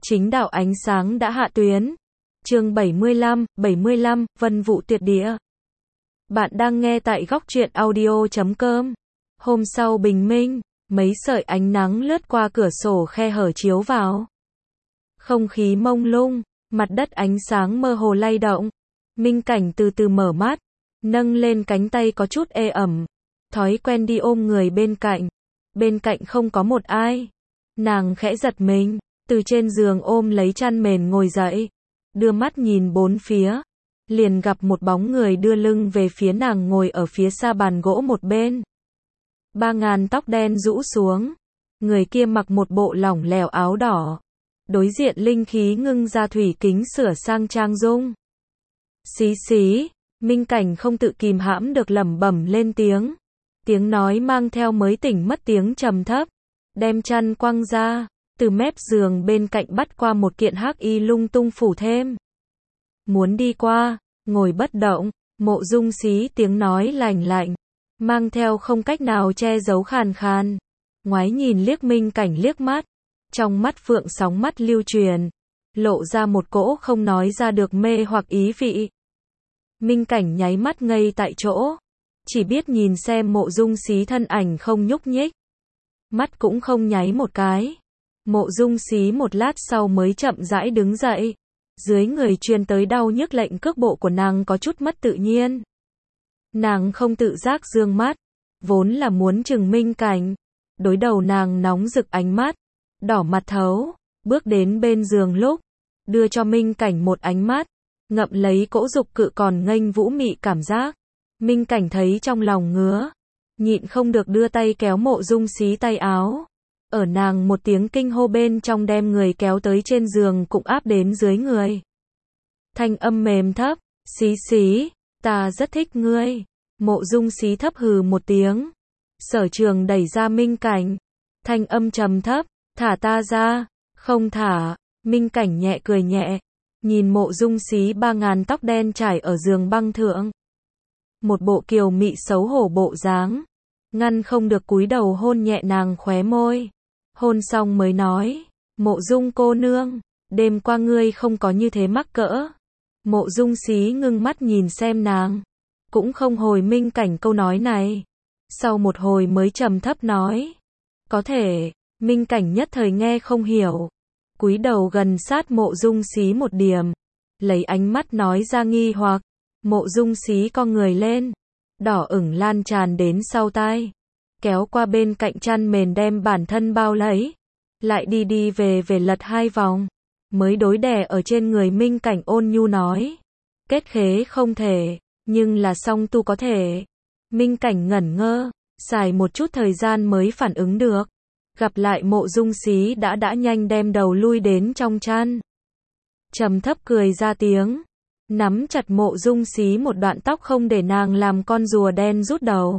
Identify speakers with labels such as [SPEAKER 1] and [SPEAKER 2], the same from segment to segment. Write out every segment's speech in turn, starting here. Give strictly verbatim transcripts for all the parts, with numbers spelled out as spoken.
[SPEAKER 1] Chính đạo ánh sáng đã hạ tuyến. Chương bảy mươi lăm, bảy mươi lăm, Vân vụ tuyệt địa. Bạn đang nghe tại góc truyện audio chấm com. Hôm sau bình minh, mấy sợi ánh nắng lướt qua cửa sổ khe hở chiếu vào. Không khí mông lung, mặt đất ánh sáng mơ hồ lay động. Minh Cảnh từ từ mở mắt, nâng lên cánh tay có chút ê ẩm. Thói quen đi ôm người bên cạnh. Bên cạnh không có một ai. Nàng khẽ giật mình, từ trên giường ôm lấy chăn mền ngồi dậy. Đưa mắt nhìn bốn phía, liền gặp một bóng người đưa lưng về phía nàng ngồi ở phía xa bàn gỗ một bên. Ba ngàn tóc đen rũ xuống, người kia mặc một bộ lỏng lẻo áo đỏ. Đối diện linh khí ngưng ra thủy kính sửa sang trang dung. Xí xí, Minh Cảnh không tự kìm hãm được lẩm bẩm lên tiếng. Tiếng nói mang theo mới tỉnh mất tiếng trầm thấp, đem chăn quăng ra. Từ mép giường bên cạnh bắt qua một kiện hắc y lung tung phủ thêm. Muốn đi qua, ngồi bất động, Mộ Dung Xí tiếng nói lành lạnh, mang theo không cách nào che giấu khàn khàn. Ngoái nhìn liếc Minh Cảnh liếc mắt, trong mắt phượng sóng mắt lưu truyền, lộ ra một cỗ không nói ra được mê hoặc ý vị. Minh Cảnh nháy mắt ngây tại chỗ, chỉ biết nhìn xem Mộ Dung Xí thân ảnh không nhúc nhích. Mắt cũng không nháy một cái. Mộ Dung Xí một lát sau mới chậm rãi đứng dậy. Dưới người truyền tới đau nhức lệnh cước bộ của nàng có chút mất tự nhiên. Nàng không tự giác dương mắt, vốn là muốn chừng Minh Cảnh. Đối đầu nàng nóng rực ánh mắt, đỏ mặt thấu, bước đến bên giường lúc, đưa cho Minh Cảnh một ánh mắt, ngậm lấy cỗ dục cự còn nghênh vũ mị cảm giác. Minh Cảnh thấy trong lòng ngứa, nhịn không được đưa tay kéo Mộ Dung Xí tay áo. Ở nàng một tiếng kinh hô bên trong đem người kéo tới trên giường cũng áp đến dưới người. Thanh âm mềm thấp, xí xí, ta rất thích ngươi. Mộ Dung Xí thấp hừ một tiếng. Sở Trường đẩy ra Minh Cảnh. Thanh âm trầm thấp, thả ta ra, không thả. Minh Cảnh nhẹ cười nhẹ, nhìn Mộ Dung Xí ba ngàn tóc đen trải ở giường băng thượng. Một bộ kiều mị xấu hổ bộ dáng, ngăn không được cúi đầu hôn nhẹ nàng khóe môi. Hôn xong mới nói, Mộ Dung cô nương, đêm qua ngươi không có như thế mắc cỡ. Mộ Dung Xí ngưng mắt nhìn xem nàng, cũng không hồi Minh Cảnh câu nói này. Sau một hồi mới trầm thấp nói, có thể. Minh Cảnh nhất thời nghe không hiểu, cúi đầu gần sát Mộ Dung Xí một điểm, lấy ánh mắt nói ra nghi hoặc. Mộ Dung Xí co người lên, đỏ ửng lan tràn đến sau tai, kéo qua bên cạnh chăn mền đem bản thân bao lấy, lại đi đi về về lật hai vòng, mới đối đè ở trên người Minh Cảnh ôn nhu nói, kết khế không thể, nhưng là song tu có thể. Minh Cảnh ngẩn ngơ, xài một chút thời gian mới phản ứng được, gặp lại Mộ Dung Xí đã đã nhanh đem đầu lui đến trong chăn. Trầm thấp cười ra tiếng, nắm chặt Mộ Dung Xí một đoạn tóc không để nàng làm con rùa đen rút đầu.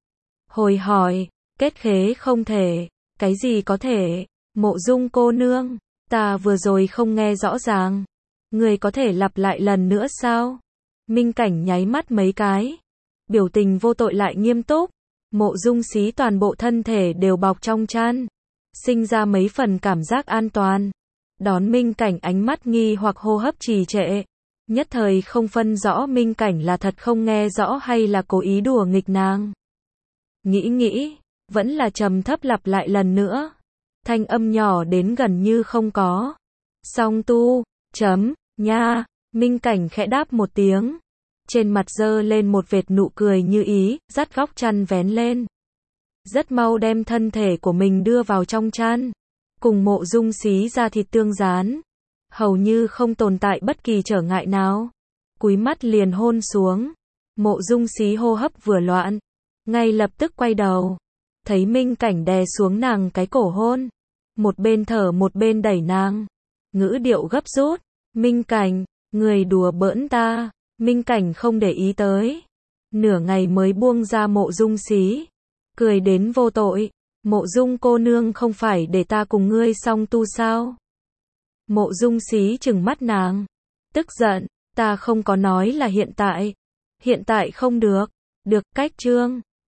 [SPEAKER 1] Hồi hỏi, kết khế không thể, cái gì có thể? Mộ Dung cô nương, ta vừa rồi không nghe rõ ràng, người có thể lặp lại lần nữa sao? Minh Cảnh nháy mắt mấy cái, biểu tình vô tội lại nghiêm túc. Mộ Dung Xí toàn bộ thân thể đều bọc trong chăn, sinh ra mấy phần cảm giác an toàn. Đón Minh Cảnh ánh mắt nghi hoặc hô hấp trì trệ, nhất thời không phân rõ Minh Cảnh là thật không nghe rõ hay là cố ý đùa nghịch nàng. Nghĩ nghĩ, vẫn là trầm thấp lặp lại lần nữa. Thanh âm nhỏ đến gần như không có. Song tu, chấm, nha. Minh Cảnh khẽ đáp một tiếng. Trên mặt dơ lên một vệt nụ cười như ý, dắt góc chăn vén lên. Rất mau đem thân thể của mình đưa vào trong chăn. Cùng Mộ Dung Xí da thịt tương dán. Hầu như không tồn tại bất kỳ trở ngại nào. Cúi mắt liền hôn xuống. Mộ Dung Xí hô hấp vừa loạn, ngay lập tức quay đầu, thấy Minh Cảnh đè xuống nàng cái cổ hôn, một bên thở một bên đẩy nàng, ngữ điệu gấp rút, Minh Cảnh, người đùa bỡn ta. Minh Cảnh không để ý tới, nửa ngày mới buông ra Mộ Dung Xí, cười đến vô tội, Mộ Dung cô nương không phải để ta cùng ngươi song tu sao? Mộ Dung Xí trừng mắt nàng, tức giận, ta không có nói là hiện tại, hiện tại không được, được, cách chương.